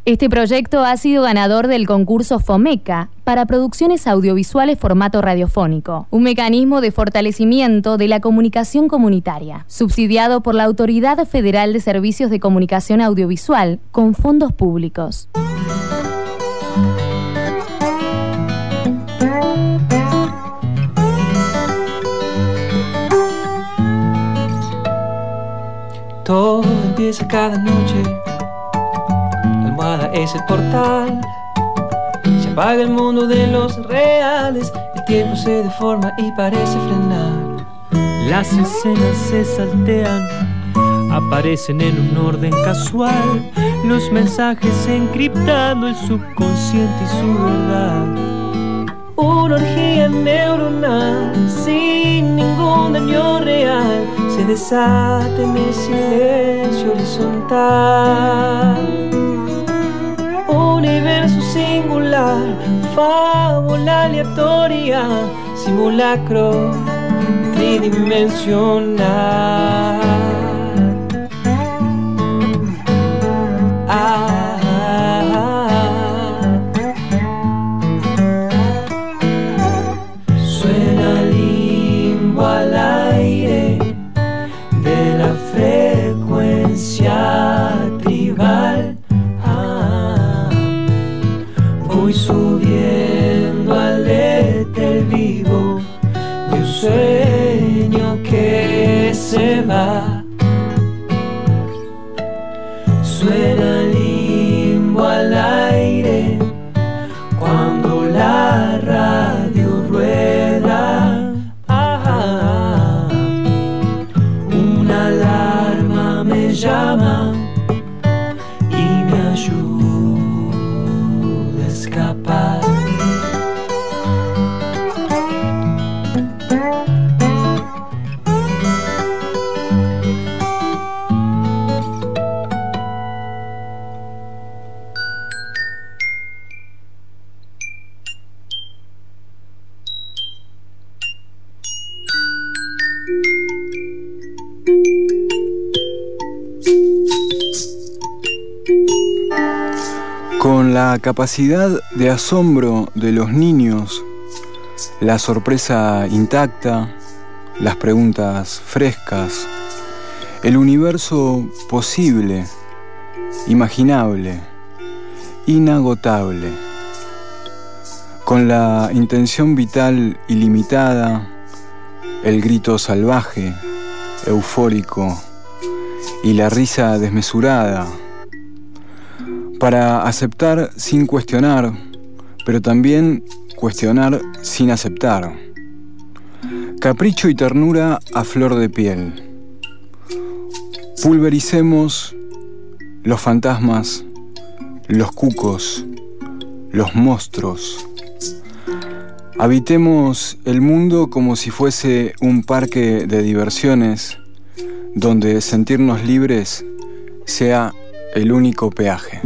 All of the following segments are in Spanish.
Este proyecto ha sido ganador del concurso FOMECA para producciones audiovisuales formato radiofónico, un mecanismo de fortalecimiento de la comunicación comunitaria, subsidiado por la Autoridad Federal de Servicios de Comunicación Audiovisual con fondos públicos. Todo empieza cada noche, la almohada es el portal. Se apaga el mundo de los reales, el tiempo se deforma y parece frenar. Las escenas se saltean, aparecen en un orden casual, los mensajes encriptando el subconsciente y su verdad. Una orgía neuronal sin ningún daño real se desata en el silencio horizontal. Universo singular, fábula aleatoria, simulacro tridimensional. Suena limbo al aire de la frecuencia tribal. Voy subiendo al éter vivo de un sueño que se va. Suena limbo al aire cuando la radio rueda. Una alarma me llama y me ayuda a escapar. Con la capacidad de asombro de los niños, la sorpresa intacta, las preguntas frescas, el universo posible, imaginable, inagotable, con la intención vital ilimitada, el grito salvaje, eufórico y la risa desmesurada, para aceptar sin cuestionar, pero también cuestionar sin aceptar. Capricho y ternura a flor de piel. Pulvericemos los fantasmas, los cucos, los monstruos. Habitemos el mundo como si fuese un parque de diversiones donde sentirnos libres sea el único peaje.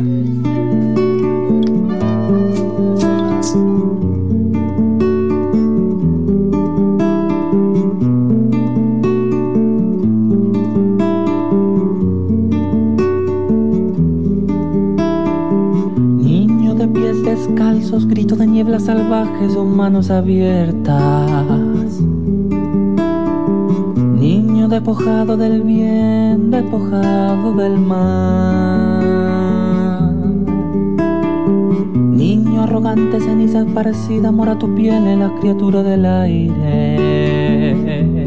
Niño de pies descalzos, grito de niebla salvajes o manos abiertas. Niño despojado del bien, despojado del mal. Niño arrogante, ceniza esparcida, mora tu piel en la criatura del aire.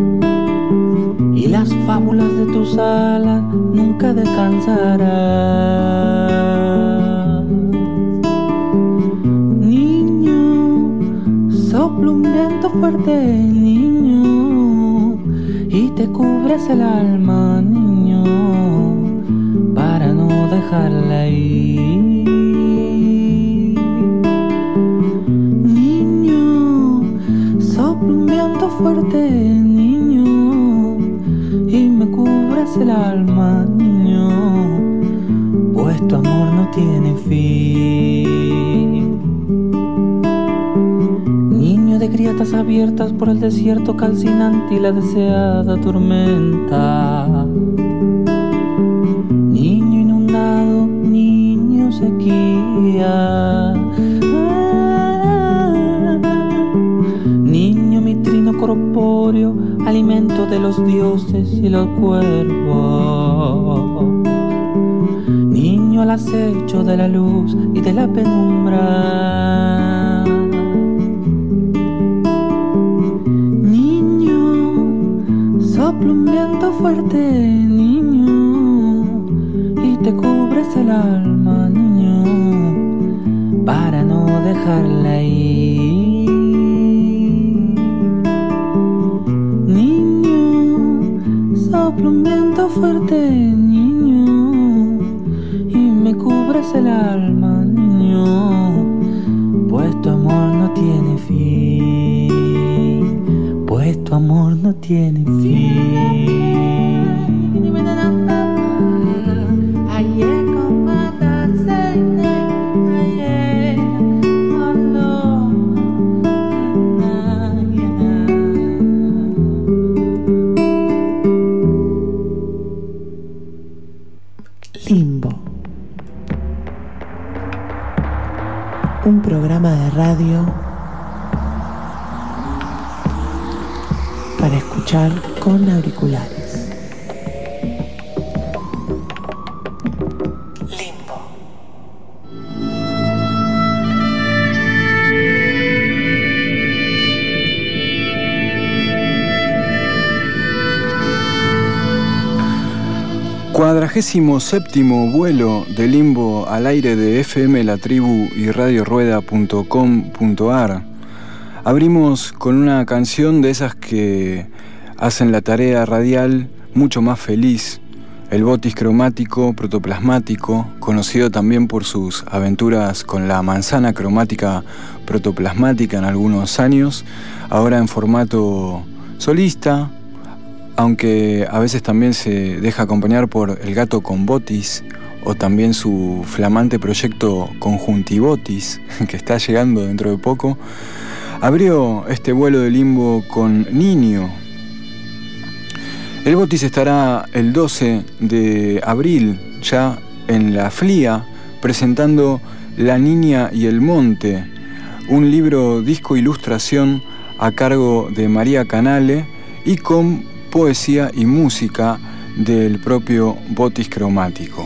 Y las fábulas de tus alas nunca descansarán. Niño, sopla un viento fuerte, niño, y te cubres el alma, niño, para no dejarla ir. Niño, sopla un viento fuerte, niño, y me cubres el alma, niño, pues tu amor no tiene fin. Niño de grietas abiertas por el desierto calcinante y la deseada tormenta. Niño inundado, niño sequía. Niño, mi trino corpóreo, alimento de los dioses y los cuervos. Niño, al acecho de la luz y de la penumbra. Niño, sopla un viento fuerte, niño, y te cubres el alma, niño, para no dejarla ir. Niño, sopla un viento fuerte, niño, y me cubres el alma, niño, pues tu amor no tiene fin, pues tu amor no tiene fin. Limbo. Un programa de radio para escuchar con auriculares. Limbo. Cuadragésimo séptimo vuelo de Limbo al aire de FM La Tribu y radiorueda.com.ar. Abrimos con una canción de esas que hacen la tarea radial mucho más feliz, el Botis cromático protoplasmático, conocido también por sus aventuras con la manzana cromática protoplasmática en algunos años, ahora en formato solista, aunque a veces también se deja acompañar por El Gato con Botis o también su flamante proyecto Conjuntibotis, que está llegando dentro de poco. Abrió este vuelo de Limbo con Niño. El Botis estará el 12 de abril ya en la FLIA presentando La Niña y el Monte, un libro disco ilustración a cargo de María Canale y con poesía y música del propio Botis cromático.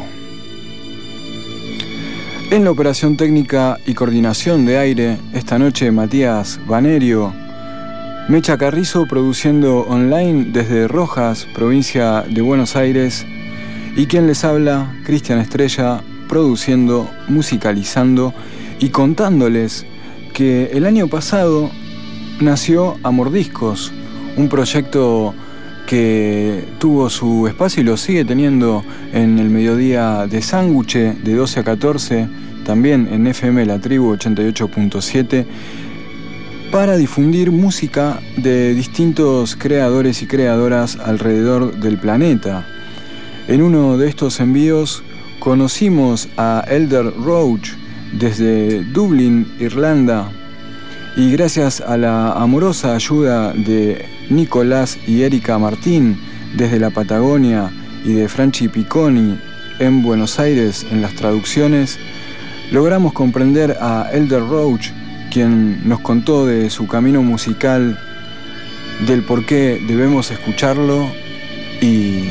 En la operación técnica y coordinación de aire, esta noche Matías Banerio, Mecha Carrizo produciendo online desde Rojas, provincia de Buenos Aires, y quien les habla, Cristian Estrella, produciendo, musicalizando y contándoles que el año pasado nació Amordiscos, un proyecto que tuvo su espacio y lo sigue teniendo en el mediodía de Sándwiche de 12 a 14, también en FM La Tribu 88.7, para difundir música de distintos creadores y creadoras alrededor del planeta. En uno de estos envíos conocimos a Elder Roach desde Dublín, Irlanda, y gracias a la amorosa ayuda de Nicolás y Erika Martín desde la Patagonia y de Franchi Picconi en Buenos Aires en las traducciones, logramos comprender a Elder Roach, quien nos contó de su camino musical, del por qué debemos escucharlo y...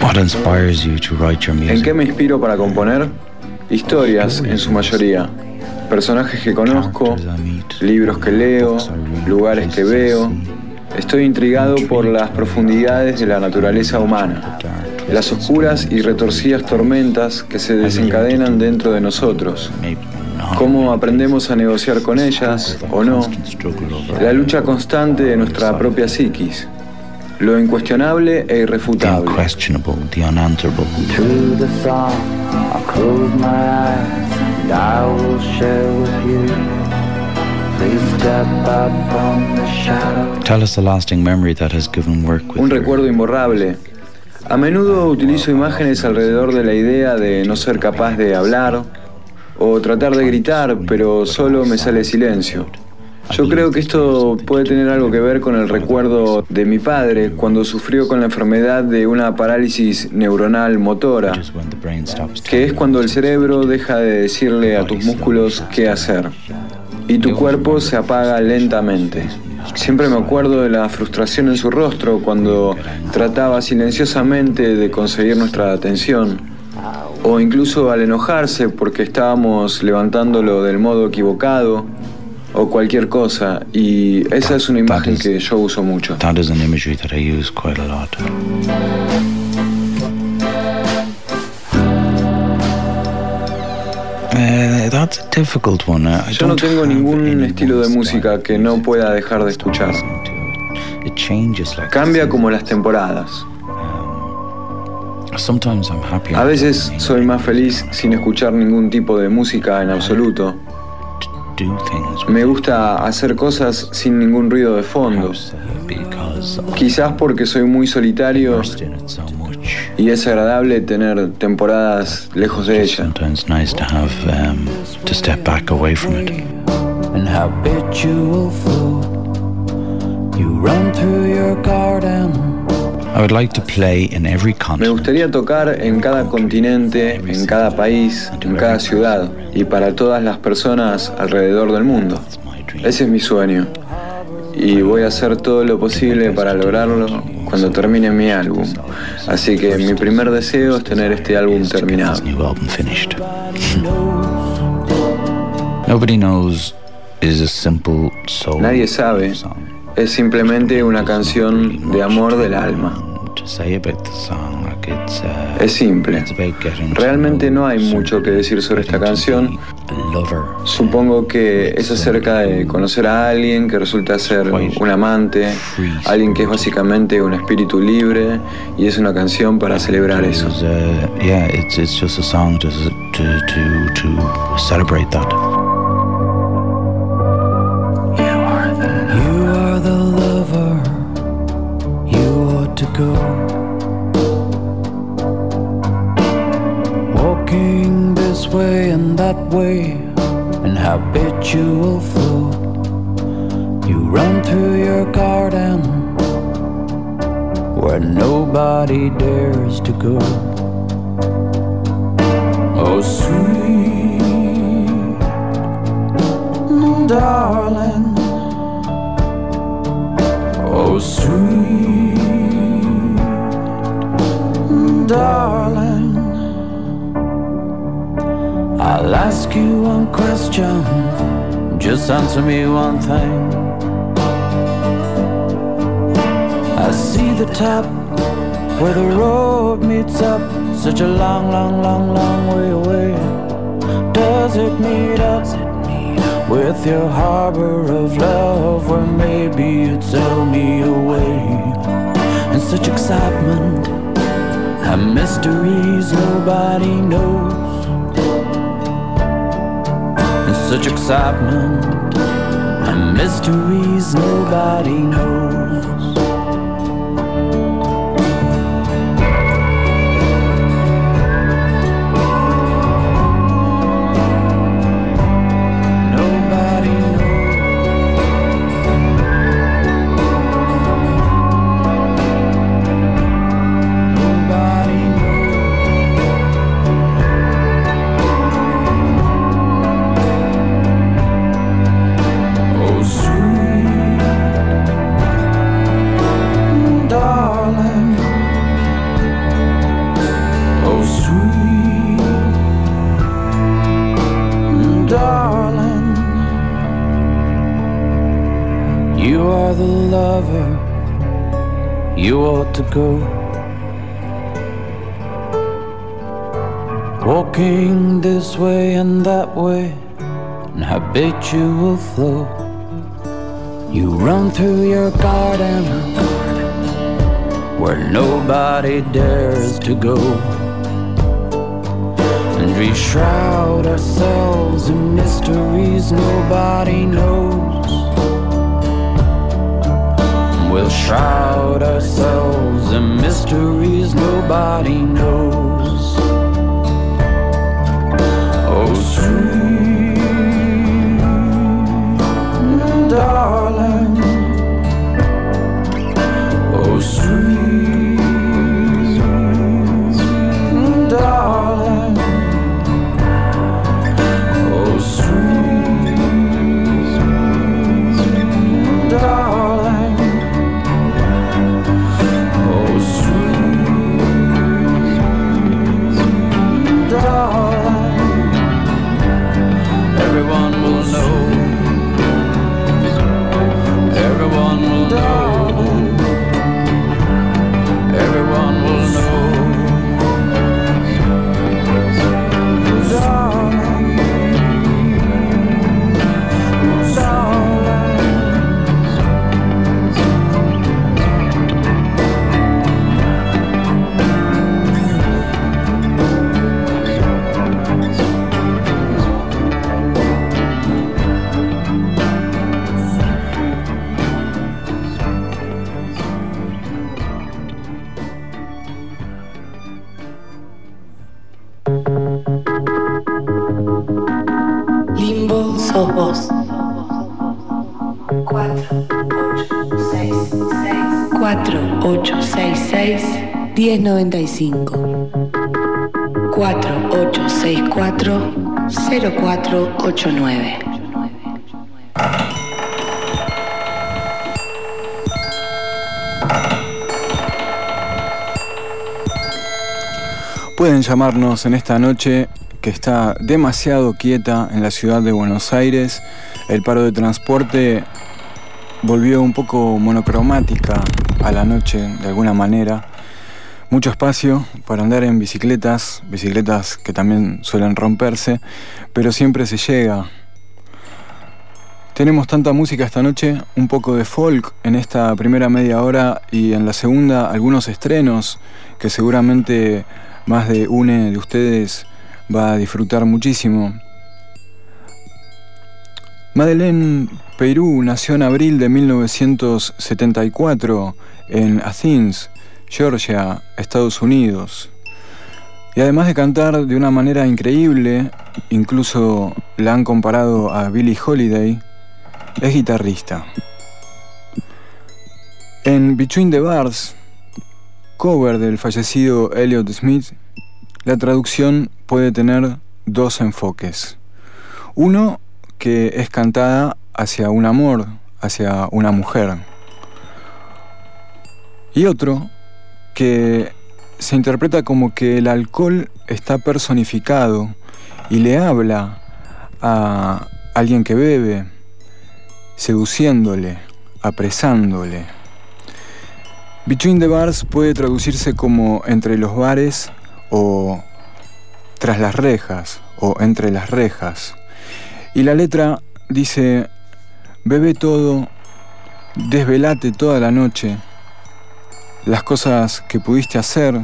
¿En qué me inspiro para componer? Historias en su mayoría. Personajes que conozco, libros que leo, lugares que veo. Estoy intrigado por las profundidades de la naturaleza humana, las oscuras y retorcidas tormentas que se desencadenan dentro de nosotros, cómo aprendemos a negociar con ellas o no, la lucha constante de nuestra propia psiquis, lo incuestionable e irrefutable. Un recuerdo imborrable. A menudo utilizo imágenes alrededor de la idea de no ser capaz de hablar o tratar de gritar, pero solo me sale silencio. Yo creo que esto puede tener algo que ver con el recuerdo de mi padre cuando sufrió con la enfermedad de una parálisis neuronal motora, que es cuando el cerebro deja de decirle a tus músculos qué hacer y tu cuerpo se apaga lentamente. Siempre me acuerdo de la frustración en su rostro cuando trataba silenciosamente de conseguir nuestra atención, o incluso al enojarse porque estábamos levantándolo del modo equivocado o cualquier cosa, y esa es una imagen que yo uso mucho. That is an imagery that I use quite a lot. That's a difficult one. Yo no tengo ningún estilo de música que no pueda dejar de escuchar. Cambia como las temporadas. A veces soy más feliz sin escuchar ningún tipo de música en absoluto. Me gusta hacer cosas sin ningún ruido de fondo. Quizás porque soy muy solitario y es agradable tener temporadas lejos de ella. Me gustaría tocar en cada continente, en cada país, en cada ciudad y para todas las personas alrededor del mundo. Ese es mi sueño y voy a hacer todo lo posible para lograrlo cuando termine mi álbum. Así que mi primer deseo es tener este álbum terminado. Nadie sabe. Es simplemente una canción de amor del alma. Es simple. Realmente no hay mucho que decir sobre esta canción. Supongo que es acerca de conocer a alguien que resulta ser un amante, alguien que es básicamente un espíritu libre, y es una canción para celebrar eso. It's just a song to celebrate that. Walking this way and that way in habitual flow. You run through your garden where nobody dares to go. Oh, sweet darling. Oh, sweet darling, I'll ask you one question, just answer me one thing. I see the top where the road meets up, such a long, long, long, long way away. Does it meet up with your harbor of love, where maybe you'd sail me away? In such excitement and mysteries nobody knows. In such excitement and mysteries nobody knows. You ought to go. Walking this way and that way in habitual flow. You run through your garden where nobody dares to go. And we shroud ourselves in mysteries nobody knows. We'll shroud ourselves in mysteries nobody knows. Oh, sweet darling. Bimbo sos vos. 4866-1095. 4864-0489. Pueden llamarnos en esta noche que está demasiado quieta en la ciudad de Buenos Aires. El paro de transporte volvió un poco monocromática a la noche de alguna manera. Mucho espacio para andar en bicicletas que también suelen romperse, pero siempre se llega. Tenemos tanta música esta noche, un poco de folk en esta primera media hora y en la segunda algunos estrenos que seguramente más de uno de ustedes va a disfrutar muchísimo. Madeleine Peyroux nació en abril de 1974 en Athens, Georgia, Estados Unidos. Y además de cantar de una manera increíble, incluso la han comparado a Billie Holiday, es guitarrista. En Between the Bars, cover del fallecido Elliott Smith, la traducción puede tener dos enfoques. Uno, que es cantada hacia un amor, hacia una mujer. Y otro, que se interpreta como que el alcohol está personificado y le habla a alguien que bebe, seduciéndole, apresándole. Between the Bars puede traducirse como entre los bares o tras las rejas o entre las rejas. Y la letra dice: bebe todo, desvelate toda la noche, las cosas que pudiste hacer,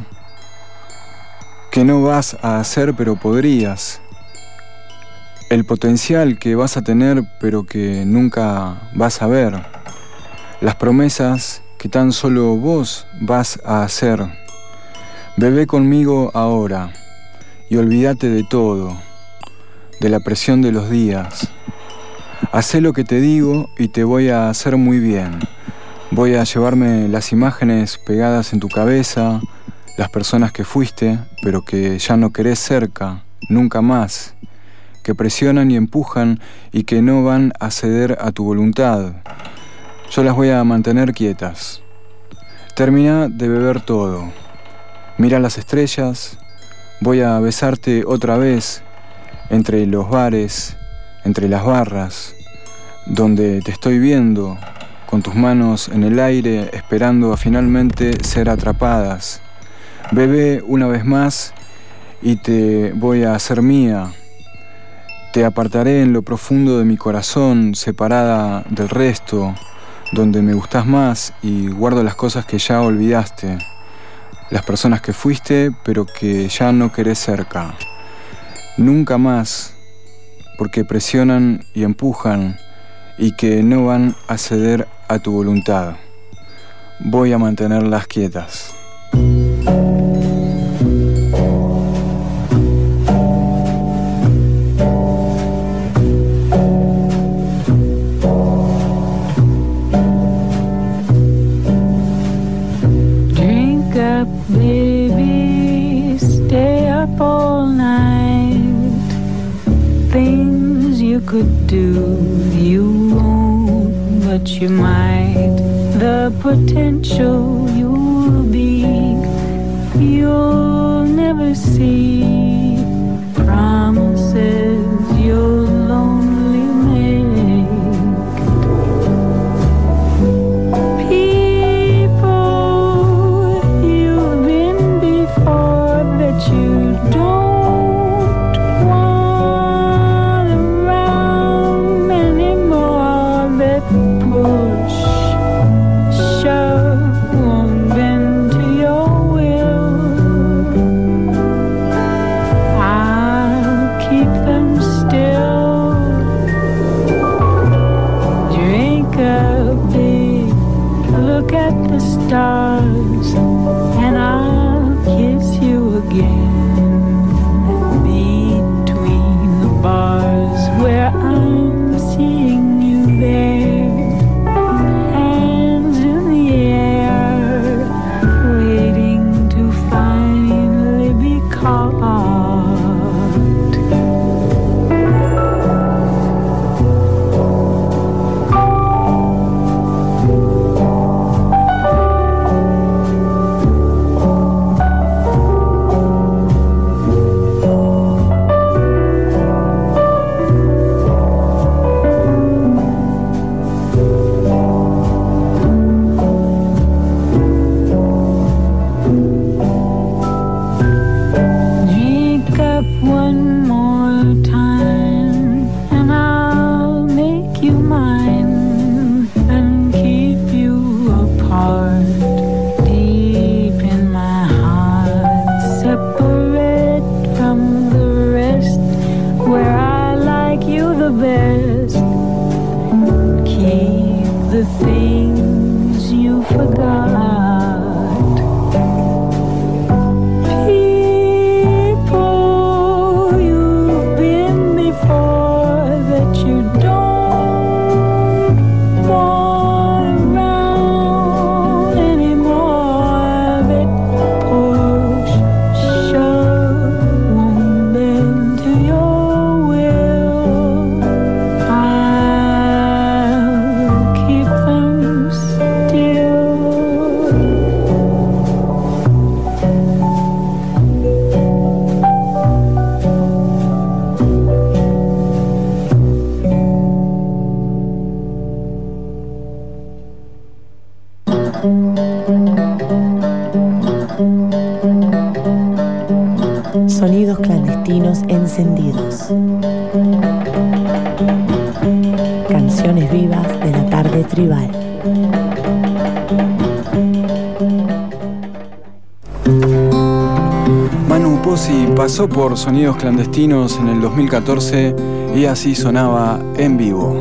que no vas a hacer pero podrías, el potencial que vas a tener pero que nunca vas a ver, las promesas que tan solo vos vas a hacer. Bebé conmigo ahora y olvídate de todo, de la presión de los días. Hacé lo que te digo y te voy a hacer muy bien. Voy a llevarme las imágenes pegadas en tu cabeza, las personas que fuiste, pero que ya no querés cerca, nunca más, que presionan y empujan y que no van a ceder a tu voluntad. Yo las voy a mantener quietas. Termina de beber todo. Mira las estrellas. Voy a besarte otra vez entre los bares, entre las barras, donde te estoy viendo, con tus manos en el aire, esperando a finalmente ser atrapadas. Bebé una vez más y te voy a hacer mía. Te apartaré en lo profundo de mi corazón, separada del resto, donde me gustás más y guardo las cosas que ya olvidaste, las personas que fuiste pero que ya no querés cerca. Nunca más, porque presionan y empujan y que no van a ceder a tu voluntad. Voy a mantenerlas quietas. Drink up, baby, stay up all night. Things you could do, you won't, but you might. The potential you'll be, you'll never see. Promises you'll only make. People you've been before that you don't want around anymore, that push, shove, won't bend to your will. I'll keep them still. Drink up, big, look at the stars, and I'll kiss you again. Between the bars where I the best. Keep the things you forgot. People you've been before that you don't want around anymore. That push, shove, won't bend to your will. I'll keep them still. Sonidos clandestinos encendidos. Canciones vivas de la tarde tribal. Manu Pozzi pasó por Sonidos Clandestinos en el 2014 y así sonaba en vivo.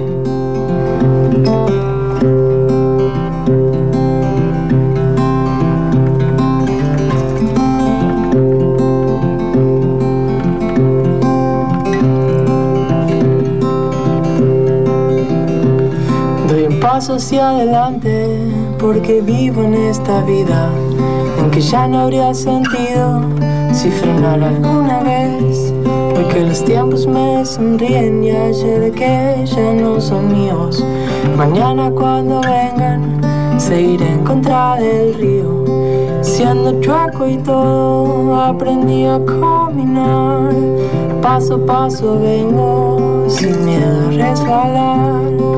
Doy un paso hacia adelante porque vivo en esta vida en que ya no habría sentido si frenar alguna vez. Hoy que los tiempos me sonríen y ayer que ya no son míos. Mañana cuando vengan seguiré en contra del río. Siendo chueco y todo aprendí a caminar. Paso a paso vengo sin miedo a resbalar.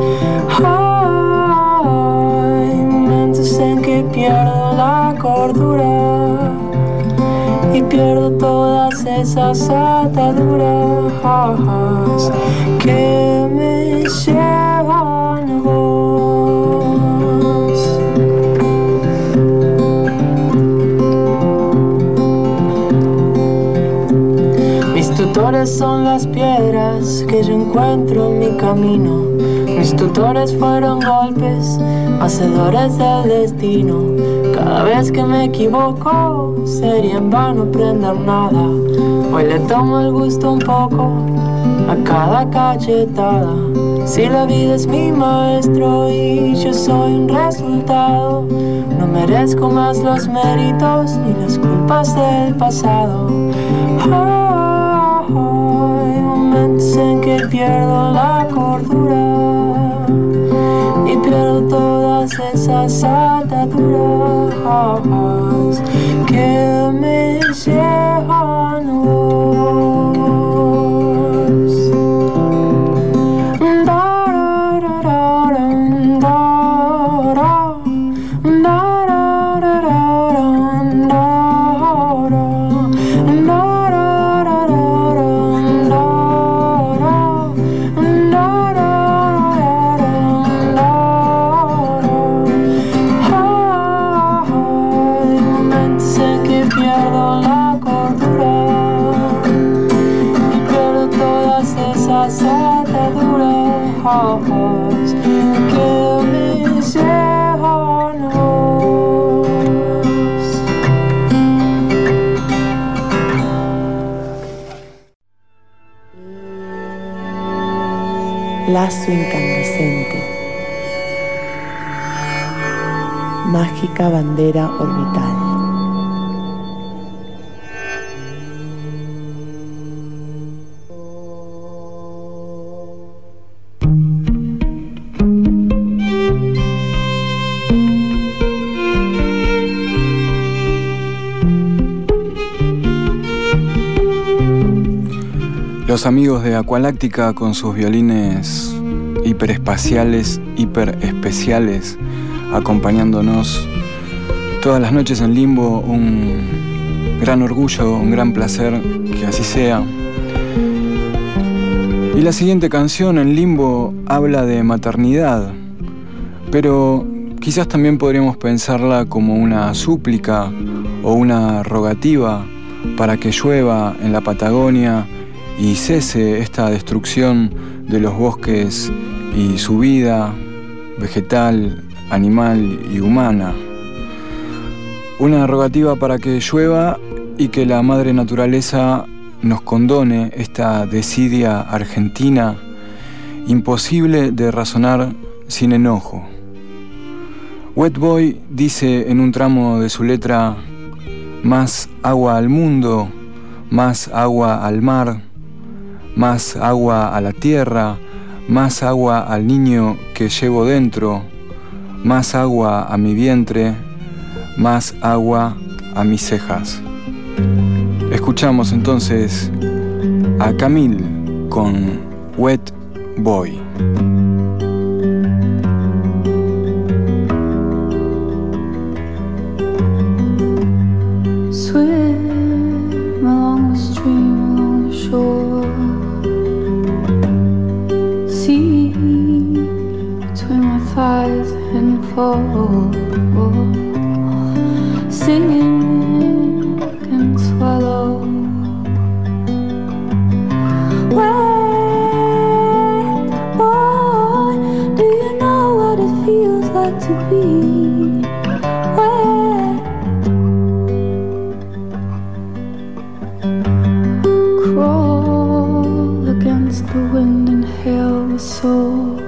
Hay momentos en que pierdo la cordura y pierdo todas esas ataduras que me llevan a vos. Mis tutores son las piedras que yo encuentro en mi camino. Mis tutores fueron golpes, hacedores del destino. Cada vez que me equivoco, sería en vano aprender nada. Hoy le tomo el gusto un poco a cada cachetada. Si la vida es mi maestro y yo soy un resultado, no merezco más los méritos ni las culpas del pasado. Hay momentos en que pierdo la cordura y pierdo todas esas ataduras que me llevan a vos. Que me llevan a vos. Lazo incandescente. Mágica bandera orbital. Los amigos de Aqualáctica con sus violines hiperespaciales, hiperespeciales, acompañándonos todas las noches en Limbo. Un gran orgullo, un gran placer que así sea. Y la siguiente canción, en Limbo, habla de maternidad, pero quizás también podríamos pensarla como una súplica o una rogativa para que llueva en la Patagonia y cese esta destrucción de los bosques y su vida vegetal, animal y humana. Una rogativa para que llueva y que la madre naturaleza nos condone esta desidia argentina imposible de razonar sin enojo. Wet Boy dice en un tramo de su letra: más agua al mundo, más agua al mar, más agua a la tierra, más agua al niño que llevo dentro, más agua a mi vientre, más agua a mis cejas. Escuchamos entonces a Camille con Wet Boy. Swim along the stream, along the shore. See between my thighs and fall. Sing and swallow. Wet boy, do you know what it feels like to be wet? Crawl against the wind and hail the salt.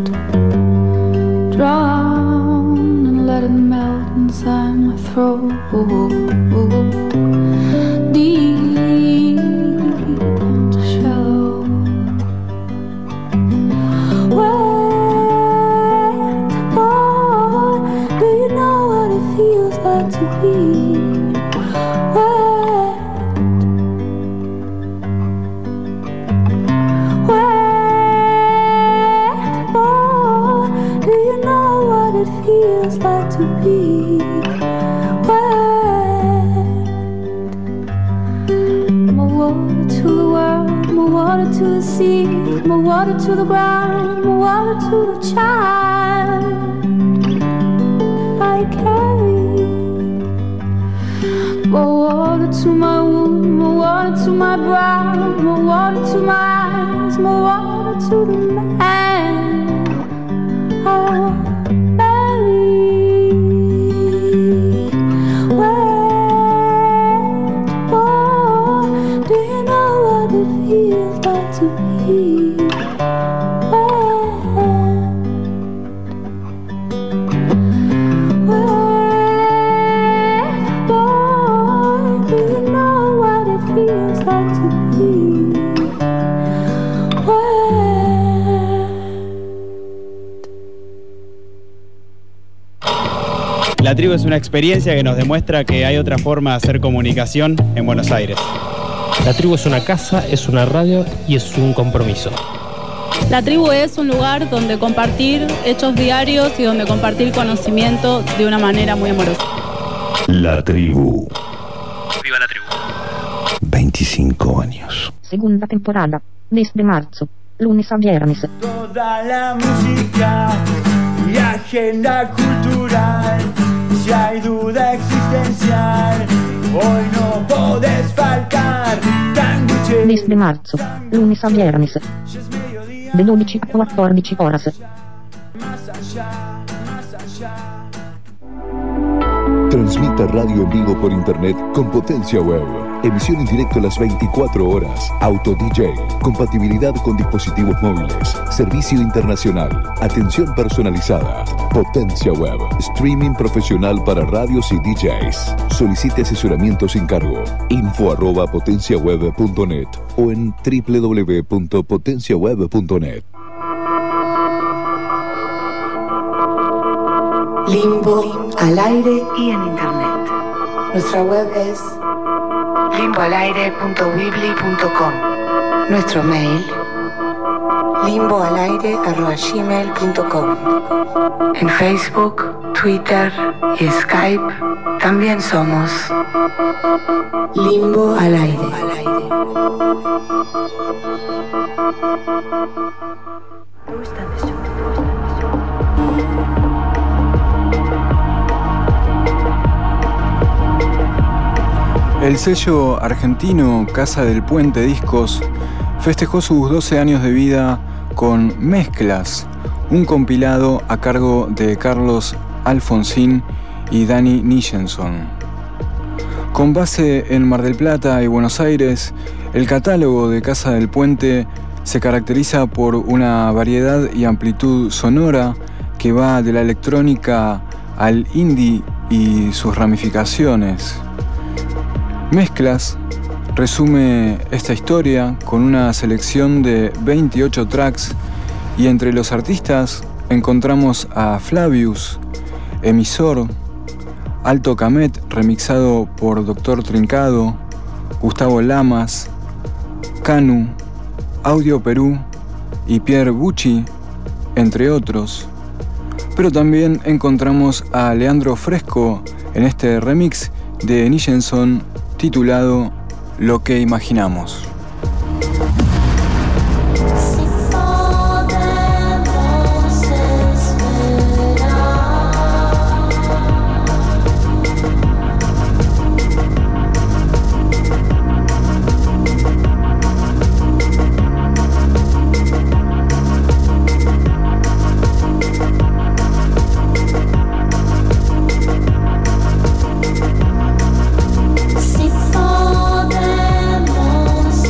Drown and let it melt inside my throat. Deep and shallow. Wet boy, do you know what it feels like to be wet? Wet boy, do you know what it feels like to be wet? More water to the world, more water to the sea, more water to the ground, more water to the child I carry. More water to my womb, more water to my brow, more water to my eyes, more water to the man I bury. Wet boy, do you know what it feels like to be wet? Wet boy, do you know what it feels like to be wet? La tribu es una experiencia que nos demuestra que hay otra forma de hacer comunicación en Buenos Aires. La tribu es una casa, es una radio y es un compromiso. La tribu es un lugar donde compartir hechos diarios y donde compartir conocimiento de una manera muy amorosa. La tribu. ¡Viva la tribu! 25 años. Segunda temporada, mes de marzo, lunes a viernes. Toda la música y agenda cultural. Si hay duda existencial, hoy no podés faltar. Mes de marzo, lunes a viernes. De 12 a 14 horas. Transmite radio en vivo por internet con Potencia Web. Emisión en directo a las 24 horas. Auto DJ. Compatibilidad con dispositivos móviles. Servicio internacional. Atención personalizada. Potencia Web. Streaming profesional para radios y DJs. Solicite asesoramiento sin cargo. info@potenciaweb.net o en www.potenciaweb.net. Limbo al aire y en internet. Nuestra web es limboalaire.weebly.com. Nuestro mail limboalaire@gmail.com. En Facebook, Twitter y Skype también somos Limbo al aire. El sello argentino Casa del Puente Discos festejó sus 12 años de vida con Mezclas, un compilado a cargo de Carlos Alfonsín y Dani Nichenson. Con base en Mar del Plata y Buenos Aires, el catálogo de Casa del Puente se caracteriza por una variedad y amplitud sonora que va de la electrónica al indie y sus ramificaciones. Mezclas resume esta historia con una selección de 28 tracks y entre los artistas encontramos a Flavius, Emisor, Alto Camet remixado por Dr. Trincado, Gustavo Lamas, Canu, Audio Perú y Pierre Bucci, entre otros. Pero también encontramos a Leandro Fresco en este remix de Nichenson titulado Lo que imaginamos. Si podemos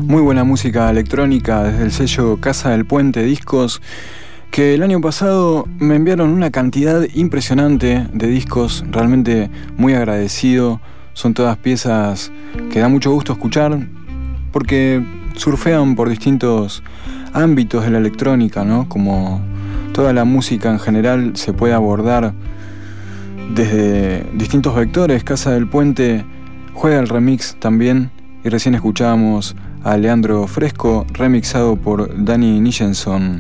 Muy buena música electrónica desde el sello Casa del Puente Discos, que el año pasado me enviaron una cantidad impresionante de discos, realmente muy agradecido. Son todas piezas que da mucho gusto escuchar porque surfean por distintos ámbitos de la electrónica, ¿no? Como toda la música en general se puede abordar desde distintos vectores. Casa del Puente juega el remix también, y recién escuchábamos a Leandro Fresco, remixado por Danny Nichenson.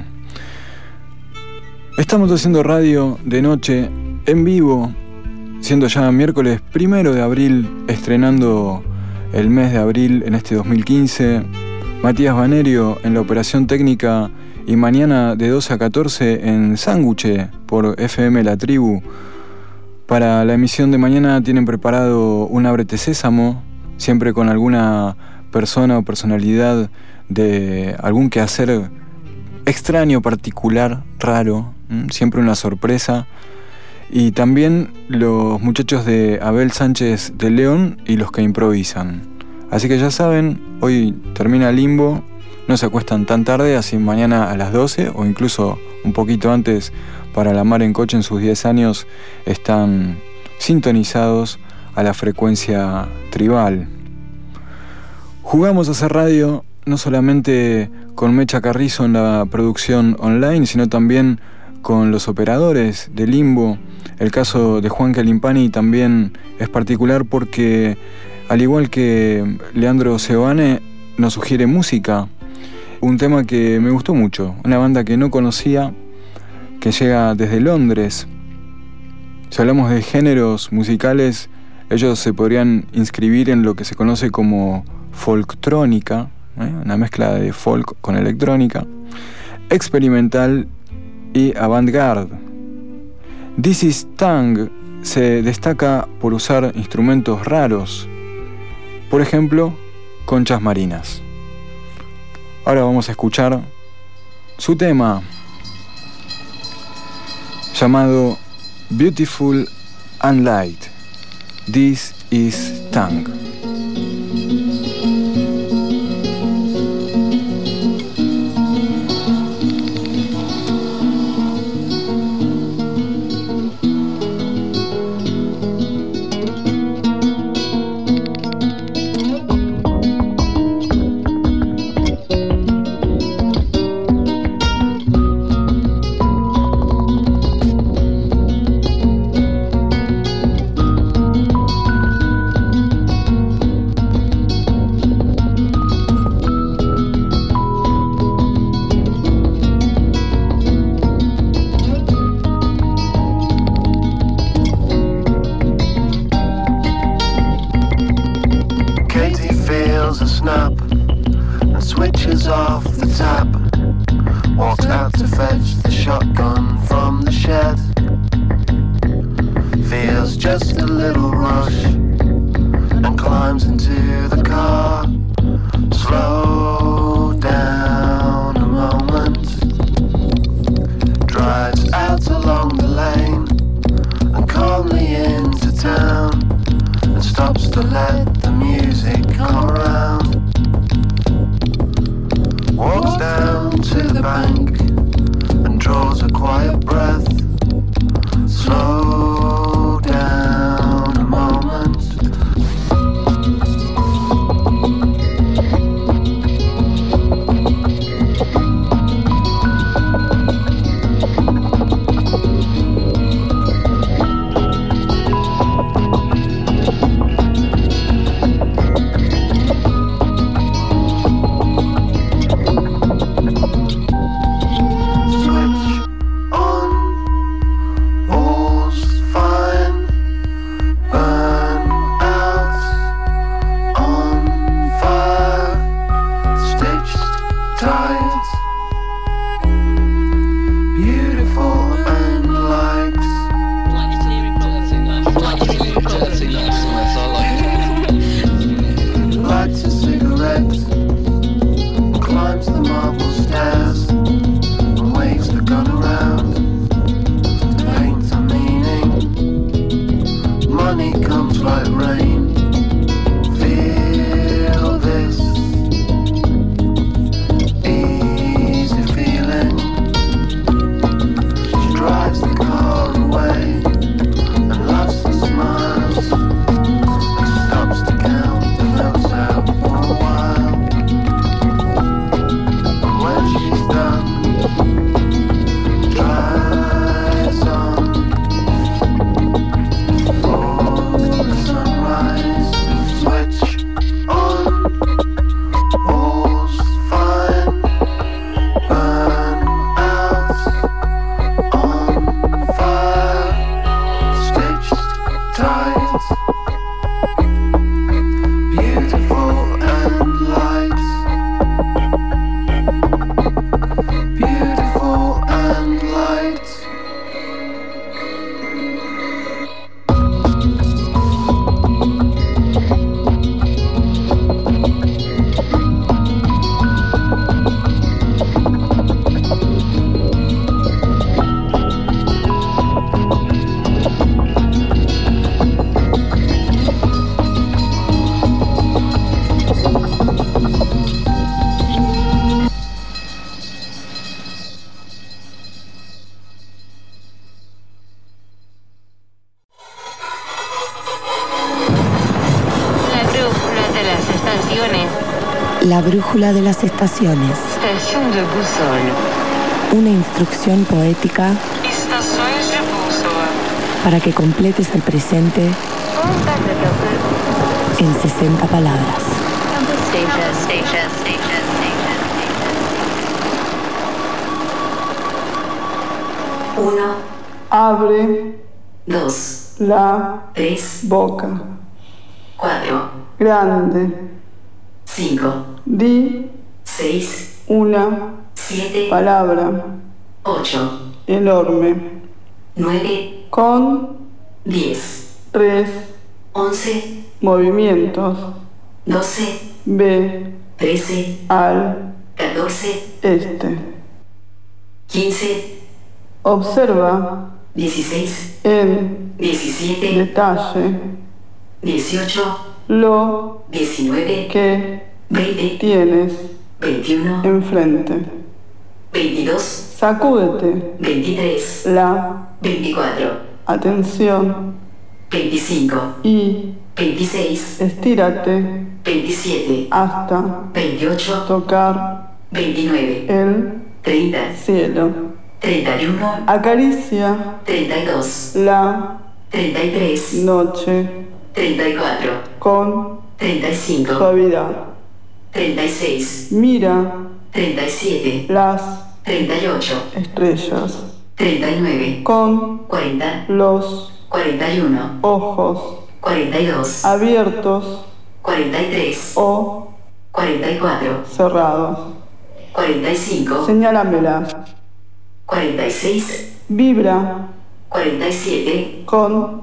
Estamos haciendo radio de noche, en vivo, siendo ya miércoles 1 de abril, estrenando el mes de abril en este 2015. Matías Banerio en la operación técnica, y mañana de 12 a 14 en Sándwich por FM La Tribu. Para la emisión de mañana tienen preparado un Ábrete Sésamo, siempre con alguna persona o personalidad de algún quehacer extraño, particular, raro, siempre una sorpresa. Y también los muchachos de Abel Sánchez de León y los que improvisan. Así que ya saben, hoy termina Limbo, no se acuestan tan tarde, así mañana a las 12 o incluso un poquito antes, para la Mar en Coche en sus 10 años, están sintonizados a la frecuencia tribal. Jugamos a hacer radio no solamente con Mecha Carrizo en la producción online, sino también con los operadores de Limbo. El caso de Juan Calimpani también es particular porque, al igual que Leandro Seoane, nos sugiere música. Un tema que me gustó mucho, una banda que no conocía, que llega desde Londres. Si hablamos de géneros musicales, ellos se podrían inscribir en lo que se conoce como folktrónica, una mezcla de folk con electrónica, experimental y avant-garde. This Is Tang se destaca por usar instrumentos raros, por ejemplo, conchas marinas. Ahora vamos a escuchar su tema, llamado Beautiful and Light. This Is Tang. La brújula de las estaciones. Station de boussole. Una instrucción poética Estações de bússola. para que completes el presente en 60 palabras. Station. Uno. Abre 2. la 3. boca. 4. Grande. 5. Di 6. una 7. palabra. 8. Enorme. 9. Con 10. 11. movimientos. 12. Ve 13. al 14. 15. Observa 16. en 17. detalle 18. lo 19. que 20. tienes 21. enfrente. 22. Sacúdete 23. la 24. atención 25. y 26. estírate 27. hasta 28. tocar 29. el 30. cielo. 31. Acaricia 32. la 33. noche 34. con 35. suavidad. 36. Mira 37. las 38. estrellas 39. con 40. los 41. ojos 42. abiertos 43. o 44. cerrados. 45. Señálamelas. 46. Vibra 47. con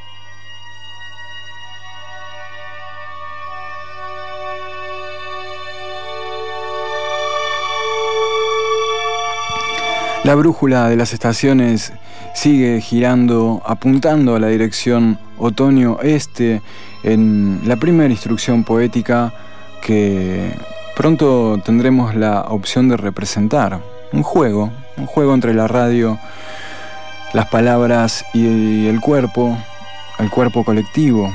La brújula de las estaciones sigue girando, apuntando a la dirección otoño-este en la primera instrucción poética que pronto tendremos la opción de representar. Un juego entre la radio, las palabras y el cuerpo colectivo.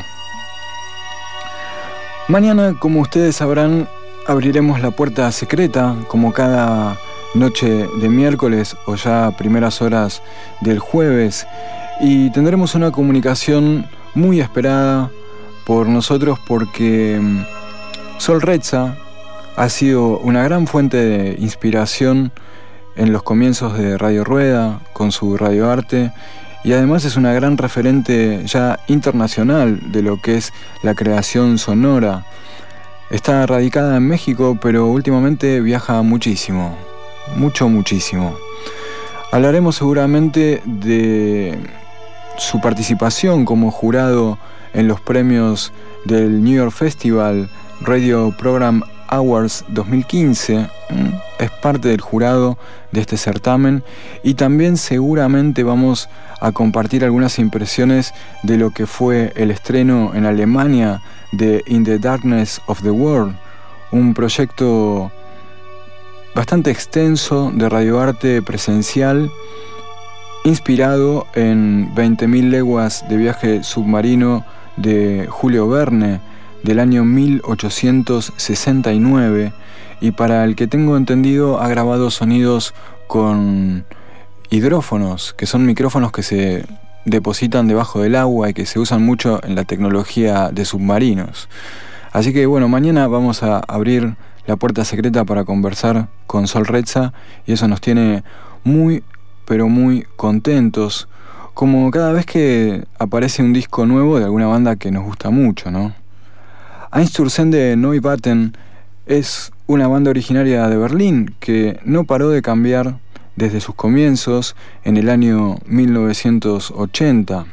Mañana, como ustedes sabrán, abriremos la puerta secreta, como cada noche de miércoles o ya primeras horas del jueves, y tendremos una comunicación muy esperada por nosotros porque Sol Retza ha sido una gran fuente de inspiración en los comienzos de Radio Rueda con su radioarte, y además es una gran referente ya internacional de lo que es la creación sonora. Está radicada en México, pero últimamente viaja muchísimo. Muchísimo. Hablaremos seguramente de su participación como jurado en los premios del New York Festival Radio Program Awards 2015. Es parte del jurado de este certamen, y también seguramente vamos a compartir algunas impresiones de lo que fue el estreno en Alemania de In the Darkness of the World, un proyecto bastante extenso de radioarte presencial inspirado en 20.000 leguas de viaje submarino de Julio Verne del año 1869, y para el que tengo entendido ha grabado sonidos con hidrófonos, que son micrófonos que se depositan debajo del agua y que se usan mucho en la tecnología de submarinos. Así que bueno, mañana vamos a abrir la puerta secreta para conversar con Sol Retza, y eso nos tiene muy, pero muy contentos, como cada vez que aparece un disco nuevo de alguna banda que nos gusta mucho, ¿no? Einstürzende Neubauten es una banda originaria de Berlín que no paró de cambiar desde sus comienzos en el año 1980.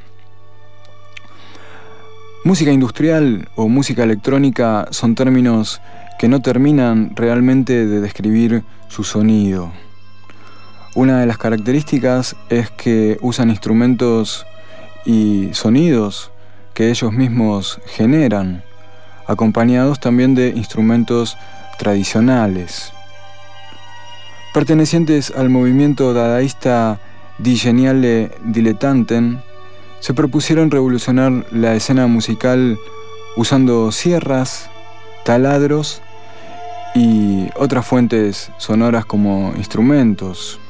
Música industrial o música electrónica son términos que no terminan realmente de describir su sonido. Una de las características es que usan instrumentos y sonidos que ellos mismos generan, acompañados también de instrumentos tradicionales. Pertenecientes al movimiento dadaísta Die Geniale Dilettanten, se propusieron revolucionar la escena musical usando sierras, taladros y otras fuentes sonoras como instrumentos.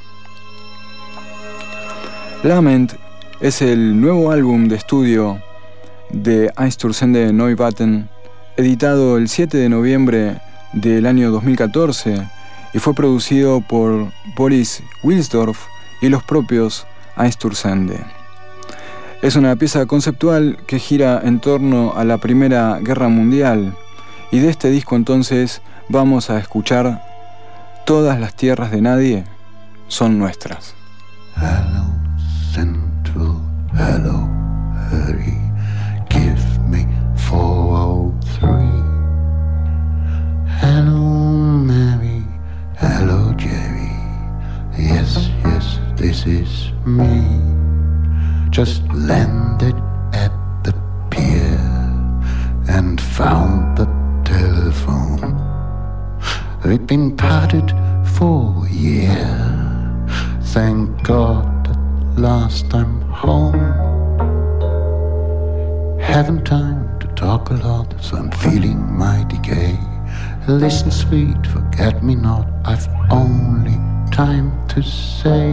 Lament es el nuevo álbum de estudio de Einstürzende Neubauten, editado el 7 de noviembre del año 2014 y fue producido por Boris Wilsdorf y los propios Einstürzende. Es una pieza conceptual que gira en torno a la Primera Guerra Mundial, y de este disco entonces vamos a escuchar Todas las tierras de nadie son nuestras. Hello, Central, hello, hurry, give me 403. Hello, Mary, hello, Jerry, yes, yes, this is me. Just landed at the pier and found the telephone. We'd been parted for a year. Thank God at last I'm home. Haven't time to talk a lot, so I'm feeling mighty gay. Listen, sweet, forget me not, I've only time to say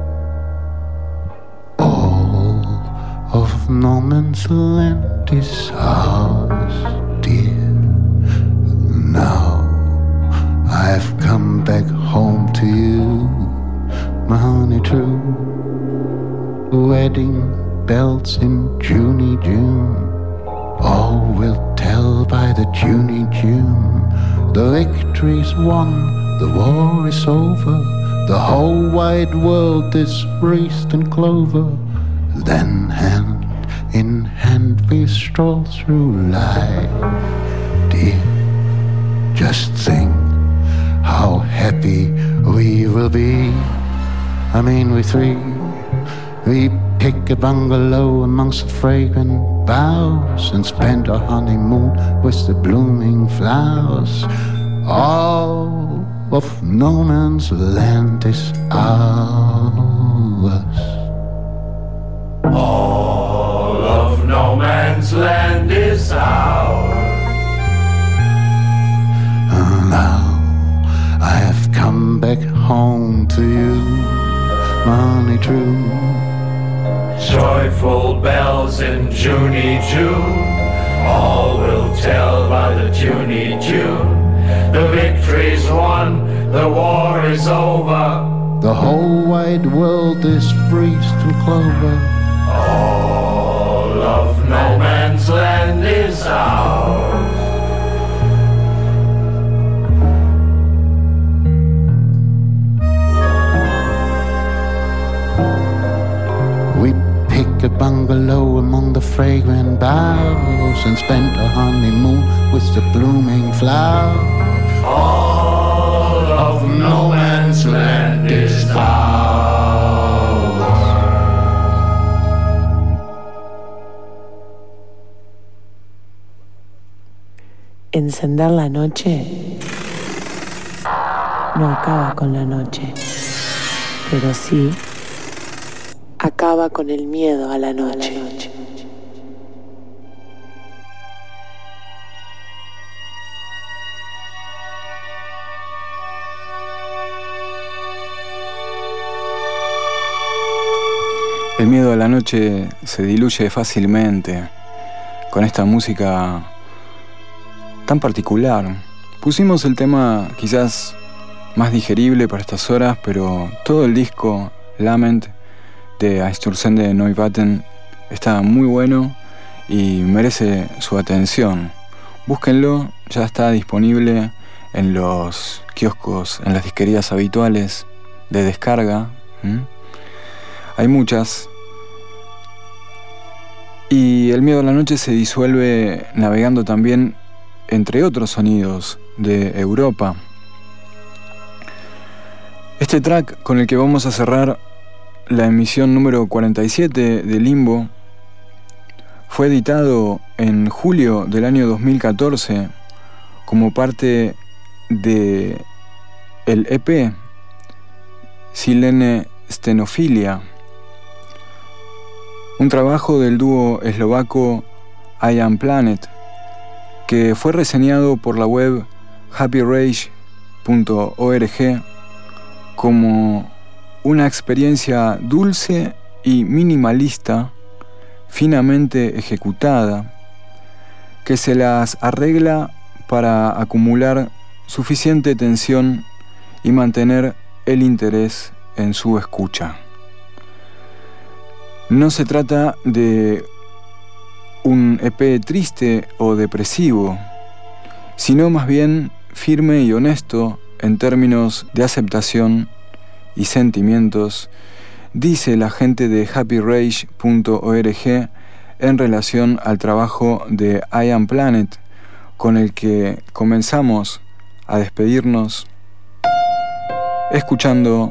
all of no man's land is ours, dear. Now I've come back home to you, my honey true. Wedding bells in June, all will tell by the June. The victory's won, the war is over, the whole wide world is wreathed in clover. Then hand in hand we stroll through life, dear. Just think how happy we will be. I mean we three. We pick a bungalow amongst the fragrant boughs and spend our honeymoon with the blooming flowers. All of no man's land is ours. All of no man's land is ours. Now I have come back home to you, my honey true. Joyful bells in June, all will tell by the June. The victory's won, the war is over, the whole wide world is wreathed in clover. All of no man's land is ours. We pick a bungalow among the fragrant boughs and spend a honeymoon with the blooming flowers. All of no man's land is ours. Encender la noche no acaba con la noche, pero sí acaba con el miedo a la noche. El miedo a la noche se diluye fácilmente con esta música tan particular. Pusimos el tema quizás más digerible para estas horas, pero todo el disco Lament de Einstürzende Neubauten está muy bueno y merece su atención. Búsquenlo, ya está disponible en los kioscos, en las disquerías habituales de descarga. Hay muchas. Y el miedo a la noche se disuelve navegando también entre otros sonidos de Europa. Este track con el que vamos a cerrar la emisión número 47 de Limbo fue editado en julio del año 2014 como parte de el EP Silene Stenofilia, un trabajo del dúo eslovaco I Am Planet, que fue reseñado por la web happyrage.org como una experiencia dulce y minimalista, finamente ejecutada, que se las arregla para acumular suficiente tensión y mantener el interés en su escucha. No se trata de un EP triste o depresivo, sino más bien firme y honesto en términos de aceptación y sentimientos, dice la gente de happyrage.org en relación al trabajo de I Am Planet, con el que comenzamos a despedirnos escuchando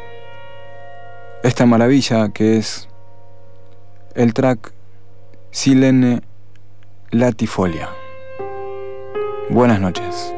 esta maravilla que es el track Silene Latifolia. Buenas noches.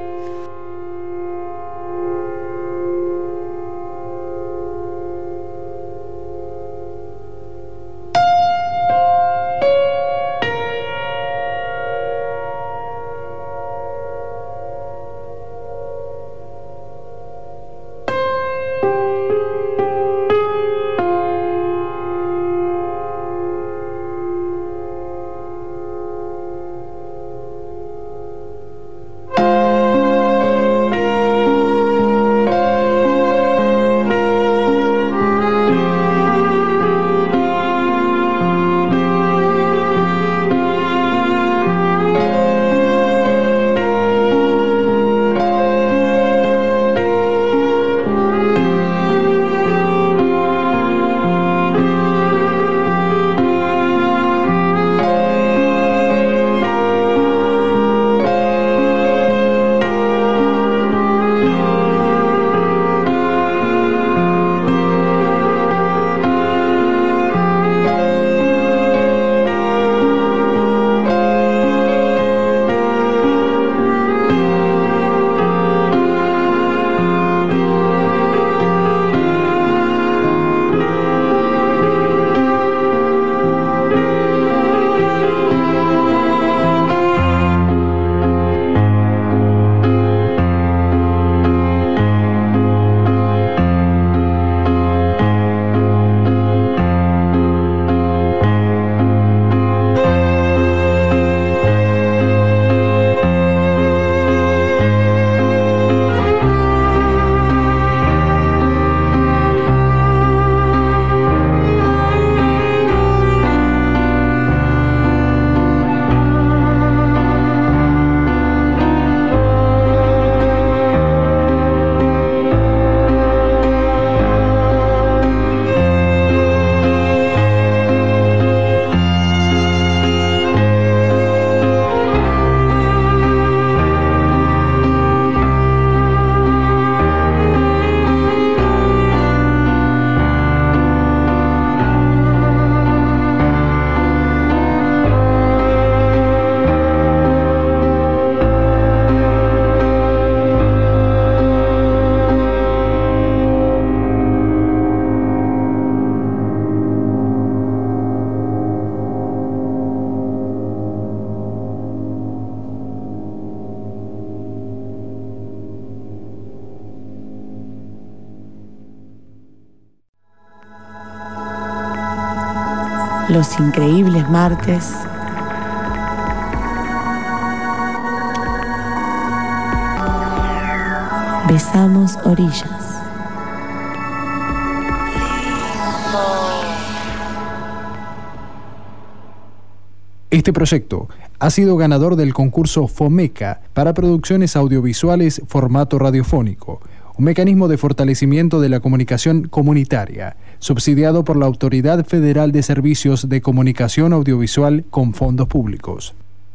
Los increíbles martes besamos orillas. Este proyecto ha sido ganador del concurso FOMECA para producciones audiovisuales formato radiofónico, un mecanismo de fortalecimiento de la comunicación comunitaria, subsidiado por la Autoridad Federal de Servicios de Comunicación Audiovisual con fondos públicos.